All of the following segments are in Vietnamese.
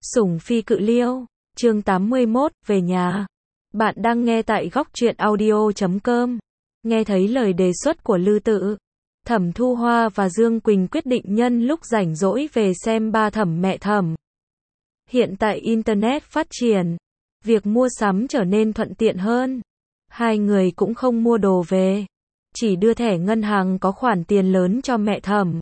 Sủng phi cự liêu, chương 81, về nhà. Bạn đang nghe tại góc truyện audio.com. Nghe thấy lời đề xuất của Lư Tự, Thẩm Thu Hoa và Dương Quỳnh quyết định nhân lúc rảnh rỗi về xem ba Thẩm mẹ Thẩm. Hiện tại Internet phát triển, việc mua sắm trở nên thuận tiện hơn. Hai người cũng không mua đồ về, chỉ đưa thẻ ngân hàng có khoản tiền lớn cho mẹ Thẩm.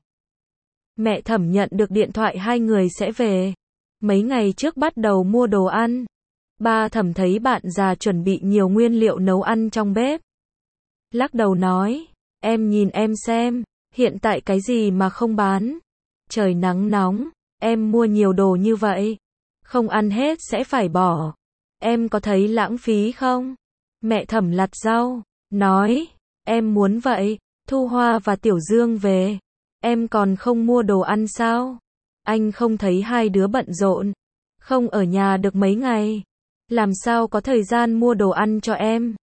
Mẹ Thẩm nhận được điện thoại hai người sẽ về. Mấy ngày trước bắt đầu mua đồ ăn. Ba Thẩm thấy bạn già chuẩn bị nhiều nguyên liệu nấu ăn trong bếp. Lắc đầu nói, em nhìn em xem, hiện tại cái gì mà không bán. Trời nắng nóng, em mua nhiều đồ như vậy, không ăn hết sẽ phải bỏ. Em có thấy lãng phí không? Mẹ Thẩm lặt rau, nói, em muốn vậy, Thu Hoa và Tiểu Dương về. Em còn không mua đồ ăn sao? Anh không thấy hai đứa bận rộn, không ở nhà được mấy ngày, làm sao có thời gian mua đồ ăn cho em?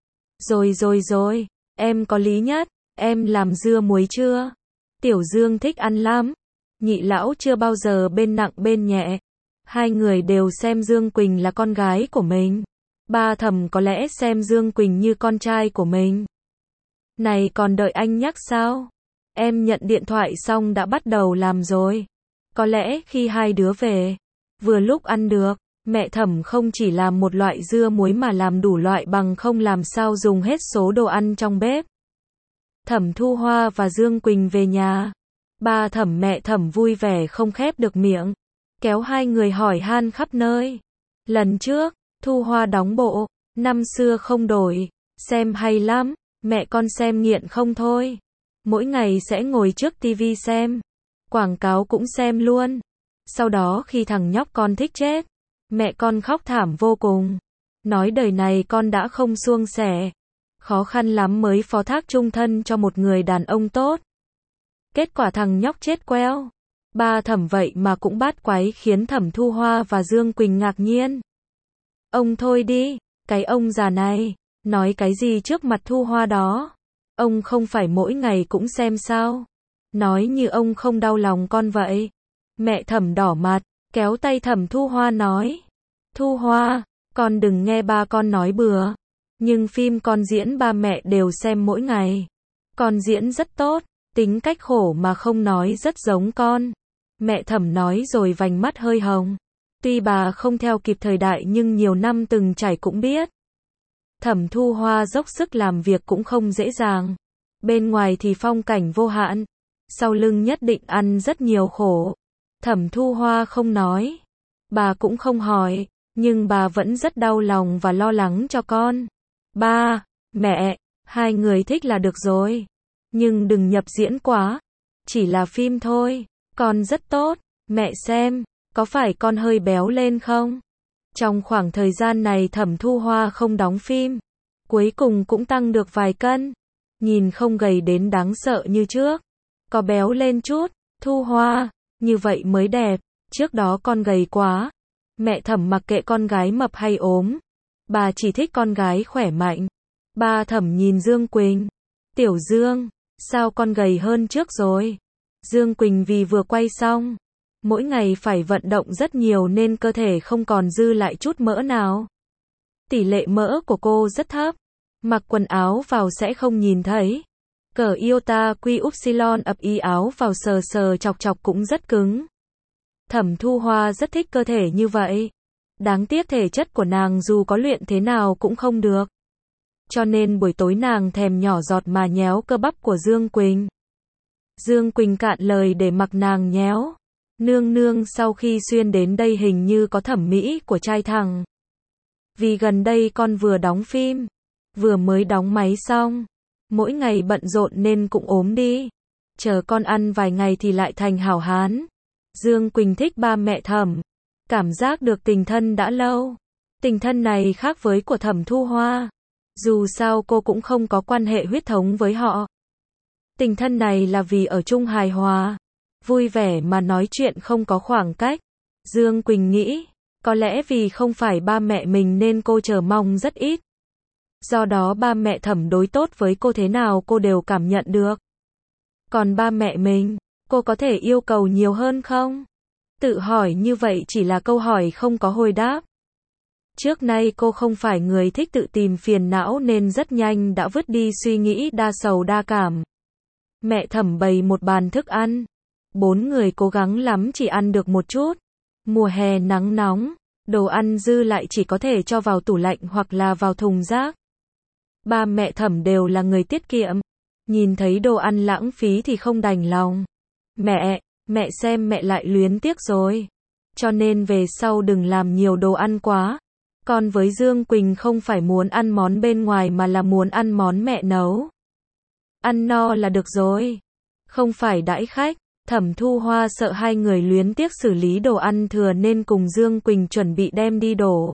Rồi, em có lý nhất, em làm dưa muối chưa? Tiểu Dương thích ăn lắm. Nhị lão chưa bao giờ bên nặng bên nhẹ. Hai người đều xem Dương Quỳnh là con gái của mình. Ba Thẩm có lẽ xem Dương Quỳnh như con trai của mình. Này còn đợi anh nhắc sao? Em nhận điện thoại xong đã bắt đầu làm rồi. Có lẽ khi hai đứa về, vừa lúc ăn được. Mẹ Thẩm không chỉ làm một loại dưa muối mà làm đủ loại, bằng không làm sao dùng hết số đồ ăn trong bếp. Thẩm Thu Hoa và Dương Quỳnh về nhà. Ba Thẩm mẹ Thẩm vui vẻ không khép được miệng, kéo hai người hỏi han khắp nơi. Lần trước, Thu Hoa đóng bộ, năm xưa không đổi, xem hay lắm, mẹ con xem nghiện không thôi. Mỗi ngày sẽ ngồi trước tivi xem, quảng cáo cũng xem luôn. Sau đó khi thằng nhóc con thích chết, mẹ con khóc thảm vô cùng. Nói đời này con đã không suông sẻ, khó khăn lắm mới phó thác chung thân cho một người đàn ông tốt. Kết quả thằng nhóc chết queo. Ba Thẩm vậy mà cũng bát quái, khiến Thẩm Thu Hoa và Dương Quỳnh ngạc nhiên. Ông thôi đi, cái ông già này, nói cái gì trước mặt Thu Hoa đó? Ông không phải mỗi ngày cũng xem sao? Nói như ông không đau lòng con vậy. Mẹ Thẩm đỏ mặt, kéo tay Thẩm Thu Hoa nói. Thu Hoa, con đừng nghe ba con nói bừa. Nhưng phim con diễn ba mẹ đều xem mỗi ngày. Con diễn rất tốt, tính cách khổ mà không nói rất giống con. Mẹ Thẩm nói rồi vành mắt hơi hồng. Tuy bà không theo kịp thời đại nhưng nhiều năm từng trải cũng biết. Thẩm Thu Hoa dốc sức làm việc cũng không dễ dàng. Bên ngoài thì phong cảnh vô hạn, sau lưng nhất định ăn rất nhiều khổ. Thẩm Thu Hoa không nói, bà cũng không hỏi, nhưng bà vẫn rất đau lòng và lo lắng cho con. Ba, mẹ, hai người thích là được rồi, nhưng đừng nhập diễn quá. Chỉ là phim thôi, con rất tốt, mẹ xem, có phải con hơi béo lên không? Trong khoảng thời gian này Thẩm Thu Hoa không đóng phim, cuối cùng cũng tăng được vài cân. Nhìn không gầy đến đáng sợ như trước, có béo lên chút. Thu Hoa, như vậy mới đẹp, trước đó con gầy quá. Mẹ Thẩm mặc kệ con gái mập hay ốm, bà chỉ thích con gái khỏe mạnh. Ba Thẩm nhìn Dương Quỳnh. Tiểu Dương, sao con gầy hơn trước rồi? Dương Quỳnh vì vừa quay xong, mỗi ngày phải vận động rất nhiều nên cơ thể không còn dư lại chút mỡ nào. Tỷ lệ mỡ của cô rất thấp, mặc quần áo vào sẽ không nhìn thấy. Cỡ iota quy upsilon ập y áo vào sờ sờ chọc chọc cũng rất cứng. Thẩm Thu Hoa rất thích cơ thể như vậy. Đáng tiếc thể chất của nàng dù có luyện thế nào cũng không được. Cho nên buổi tối nàng thèm nhỏ giọt mà nhéo cơ bắp của Dương Quỳnh. Dương Quỳnh cạn lời để mặc nàng nhéo. Nương nương sau khi xuyên đến đây hình như có thẩm mỹ của trai thẳng. Vì gần đây con vừa đóng phim, vừa mới đóng máy xong, mỗi ngày bận rộn nên cũng ốm đi. Chờ con ăn vài ngày thì lại thành hảo hán. Dương Quỳnh thích ba mẹ Thẩm, cảm giác được tình thân đã lâu. Tình thân này khác với của Thẩm Thu Hoa. Dù sao cô cũng không có quan hệ huyết thống với họ. Tình thân này là vì ở chung hài hòa, vui vẻ mà nói chuyện không có khoảng cách. Dương Quỳnh nghĩ, có lẽ vì không phải ba mẹ mình nên cô chờ mong rất ít. Do đó ba mẹ Thẩm đối tốt với cô thế nào cô đều cảm nhận được. Còn ba mẹ mình, cô có thể yêu cầu nhiều hơn không? Tự hỏi như vậy chỉ là câu hỏi không có hồi đáp. Trước nay cô không phải người thích tự tìm phiền não nên rất nhanh đã vứt đi suy nghĩ đa sầu đa cảm. Mẹ Thẩm bày một bàn thức ăn. 4 người cố gắng lắm chỉ ăn được một chút. Mùa hè nắng nóng, đồ ăn dư lại chỉ có thể cho vào tủ lạnh hoặc là vào thùng rác. Ba mẹ Thẩm đều là người tiết kiệm. Nhìn thấy đồ ăn lãng phí thì không đành lòng. Mẹ xem mẹ lại luyến tiếc rồi. Cho nên về sau đừng làm nhiều đồ ăn quá. Con với Dương Quỳnh không phải muốn ăn món bên ngoài mà là muốn ăn món mẹ nấu. Ăn no là được rồi. Không phải đãi khách. Thẩm Thu Hoa sợ hai người luyến tiếc xử lý đồ ăn thừa nên cùng Dương Quỳnh chuẩn bị đem đi đổ.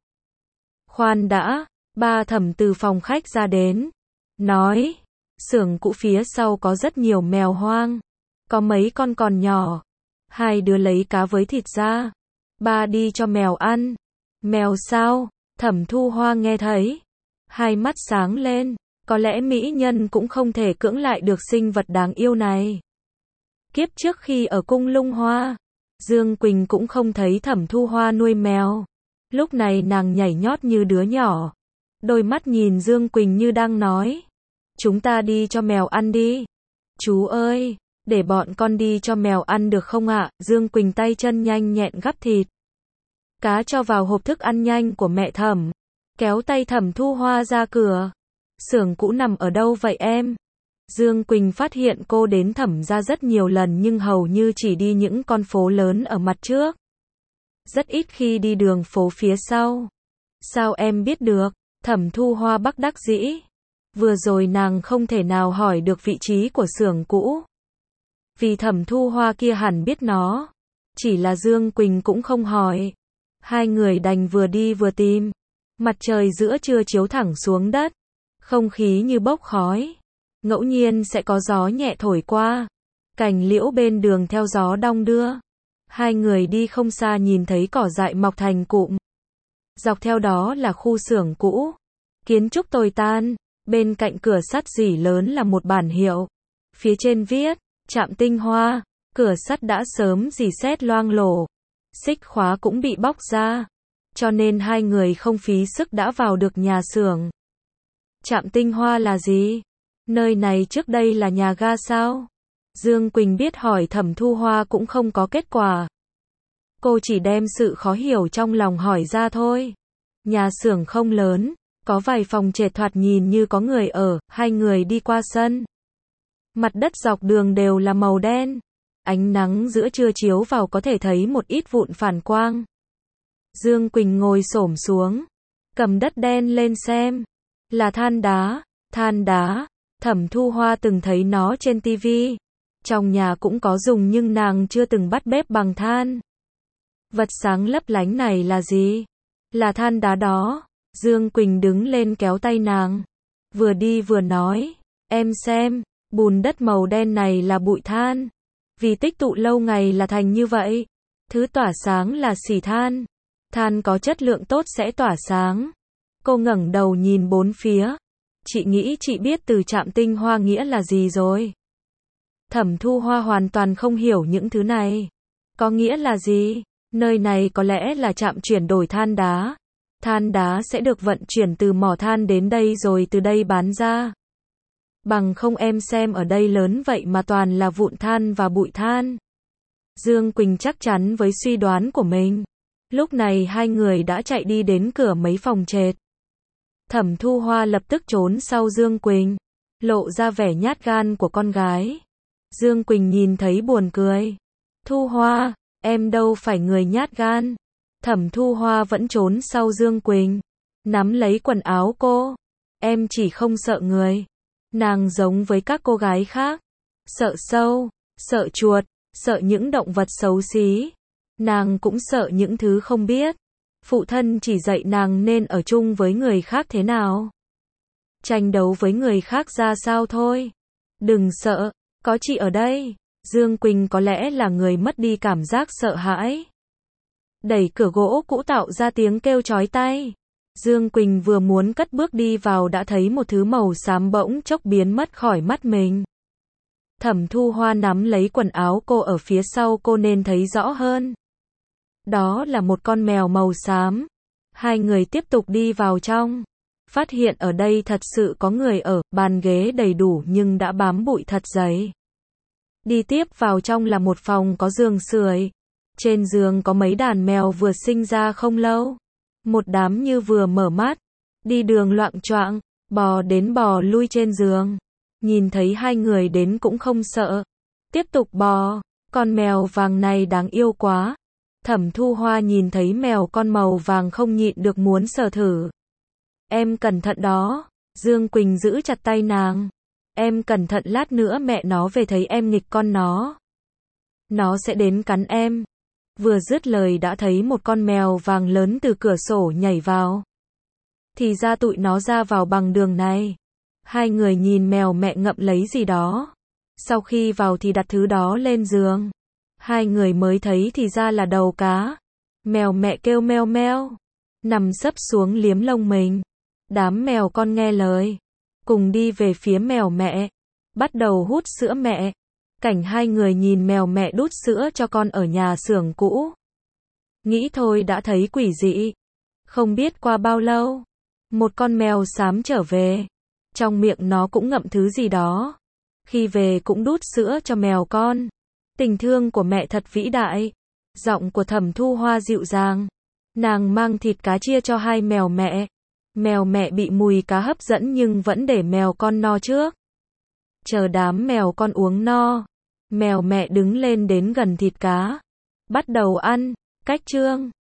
Khoan đã, ba Thẩm từ phòng khách ra đến. Nói, xưởng cũ phía sau có rất nhiều mèo hoang. Có mấy con còn nhỏ. Hai đứa lấy cá với thịt ra. Ba đi cho mèo ăn. Mèo sao? Thẩm Thu Hoa nghe thấy. Hai mắt sáng lên. Có lẽ mỹ nhân cũng không thể cưỡng lại được sinh vật đáng yêu này. Kiếp trước khi ở cung Lung Hoa, Dương Quỳnh cũng không thấy Thẩm Thu Hoa nuôi mèo. Lúc này nàng nhảy nhót như đứa nhỏ. Đôi mắt nhìn Dương Quỳnh như đang nói. Chúng ta đi cho mèo ăn đi. Chú ơi, để bọn con đi cho mèo ăn được không ạ? Dương Quỳnh tay chân nhanh nhẹn gắp thịt. Cá cho vào hộp thức ăn nhanh của mẹ Thẩm. Kéo tay Thẩm Thu Hoa ra cửa. Xưởng cũ nằm ở đâu vậy em? Dương Quỳnh phát hiện cô đến Thẩm gia rất nhiều lần nhưng hầu như chỉ đi những con phố lớn ở mặt trước. Rất ít khi đi đường phố phía sau. Sao em biết được? Thẩm Thu Hoa bất đắc dĩ. Vừa rồi nàng không thể nào hỏi được vị trí của xưởng cũ. Vì Thẩm Thu Hoa kia hẳn biết nó. Chỉ là Dương Quỳnh cũng không hỏi. Hai người đành vừa đi vừa tìm. Mặt trời giữa trưa chiếu thẳng xuống đất. Không khí như bốc khói. Ngẫu nhiên sẽ có gió nhẹ thổi qua. Cành liễu bên đường theo gió đong đưa. Hai người đi không xa nhìn thấy cỏ dại mọc thành cụm. Dọc theo đó là khu xưởng cũ. Kiến trúc tồi tan. Bên cạnh cửa sắt rỉ lớn là một bản hiệu. Phía trên viết, Trạm Tinh Hoa. Cửa sắt đã sớm rỉ sét loang lổ. Xích khóa cũng bị bóc ra. Cho nên hai người không phí sức đã vào được nhà xưởng. Trạm Tinh Hoa là gì? Nơi này trước đây là nhà ga sao? Dương Quỳnh biết hỏi Thẩm Thu Hoa cũng không có kết quả. Cô chỉ đem sự khó hiểu trong lòng hỏi ra thôi. Nhà xưởng không lớn, có vài phòng trệt thoạt nhìn như có người ở, hai người đi qua sân. Mặt đất dọc đường đều là màu đen. Ánh nắng giữa trưa chiếu vào có thể thấy một ít vụn phản quang. Dương Quỳnh ngồi xổm xuống, cầm đất đen lên xem. Là than đá, than đá. Thẩm Thu Hoa từng thấy nó trên tivi. Trong nhà cũng có dùng nhưng nàng chưa từng bắt bếp bằng than. Vật sáng lấp lánh này là gì? Là than đá đó. Dương Quỳnh đứng lên kéo tay nàng. Vừa đi vừa nói. Em xem, bùn đất màu đen này là bụi than. Vì tích tụ lâu ngày là thành như vậy. Thứ tỏa sáng là xỉ than. Than có chất lượng tốt sẽ tỏa sáng. Cô ngẩng đầu nhìn bốn phía. Chị nghĩ chị biết từ Trạm Tinh Hoa nghĩa là gì rồi. Thẩm Thu Hoa hoàn toàn không hiểu những thứ này. Có nghĩa là gì? Nơi này có lẽ là trạm chuyển đổi than đá. Than đá sẽ được vận chuyển từ mỏ than đến đây rồi từ đây bán ra. Bằng không em xem ở đây lớn vậy mà toàn là vụn than và bụi than. Dương Quỳnh chắc chắn với suy đoán của mình. Lúc này hai người đã chạy đi đến cửa mấy phòng trệt. Thẩm Thu Hoa lập tức trốn sau Dương Quỳnh, lộ ra vẻ nhát gan của con gái. Dương Quỳnh nhìn thấy buồn cười. Thu Hoa, em đâu phải người nhát gan. Thẩm Thu Hoa vẫn trốn sau Dương Quỳnh, nắm lấy quần áo cô. Em chỉ không sợ người. Nàng giống với các cô gái khác. Sợ sâu, sợ chuột, sợ những động vật xấu xí. Nàng cũng sợ những thứ không biết. Phụ thân chỉ dạy nàng nên ở chung với người khác thế nào. Tranh đấu với người khác ra sao thôi. Đừng sợ, có chị ở đây. Dương Quỳnh có lẽ là người mất đi cảm giác sợ hãi. Đẩy cửa gỗ cũ tạo ra tiếng kêu chói tai. Dương Quỳnh vừa muốn cất bước đi vào đã thấy một thứ màu xám bỗng chốc biến mất khỏi mắt mình. Thẩm Thu Hoa nắm lấy quần áo cô ở phía sau cô nên thấy rõ hơn. Đó là một con mèo màu xám. Hai người tiếp tục đi vào trong. Phát hiện ở đây thật sự có người ở, bàn ghế đầy đủ nhưng đã bám bụi thật dày. Đi tiếp vào trong là một phòng có giường sưởi. Trên giường có mấy đàn mèo vừa sinh ra không lâu. Một đám như vừa mở mắt. Đi đường loạng choạng, bò đến bò lui trên giường. Nhìn thấy hai người đến cũng không sợ. Tiếp tục bò. Con mèo vàng này đáng yêu quá. Thẩm Thu Hoa nhìn thấy mèo con màu vàng không nhịn được muốn sờ thử. Em cẩn thận đó. Dương Quỳnh giữ chặt tay nàng. Em cẩn thận lát nữa mẹ nó về thấy em nghịch con nó. Nó sẽ đến cắn em. Vừa dứt lời đã thấy một con mèo vàng lớn từ cửa sổ nhảy vào. Thì ra tụi nó ra vào bằng đường này. Hai người nhìn mèo mẹ ngậm lấy gì đó. Sau khi vào thì đặt thứ đó lên giường. Hai người mới thấy thì ra là đầu cá. Mèo mẹ kêu meo meo. Nằm sấp xuống liếm lông mình. Đám mèo con nghe lời. Cùng đi về phía mèo mẹ. Bắt đầu hút sữa mẹ. Cảnh hai người nhìn mèo mẹ đút sữa cho con ở nhà xưởng cũ. Nghĩ thôi đã thấy quỷ dị. Không biết qua bao lâu. Một con mèo xám trở về. Trong miệng nó cũng ngậm thứ gì đó. Khi về cũng đút sữa cho mèo con. Tình thương của mẹ thật vĩ đại. Giọng của Thẩm Thu Hoa dịu dàng. Nàng mang thịt cá chia cho hai mèo mẹ. Mèo mẹ bị mùi cá hấp dẫn nhưng vẫn để mèo con no trước. Chờ đám mèo con uống no. Mèo mẹ đứng lên đến gần thịt cá. Bắt đầu ăn. Cách chương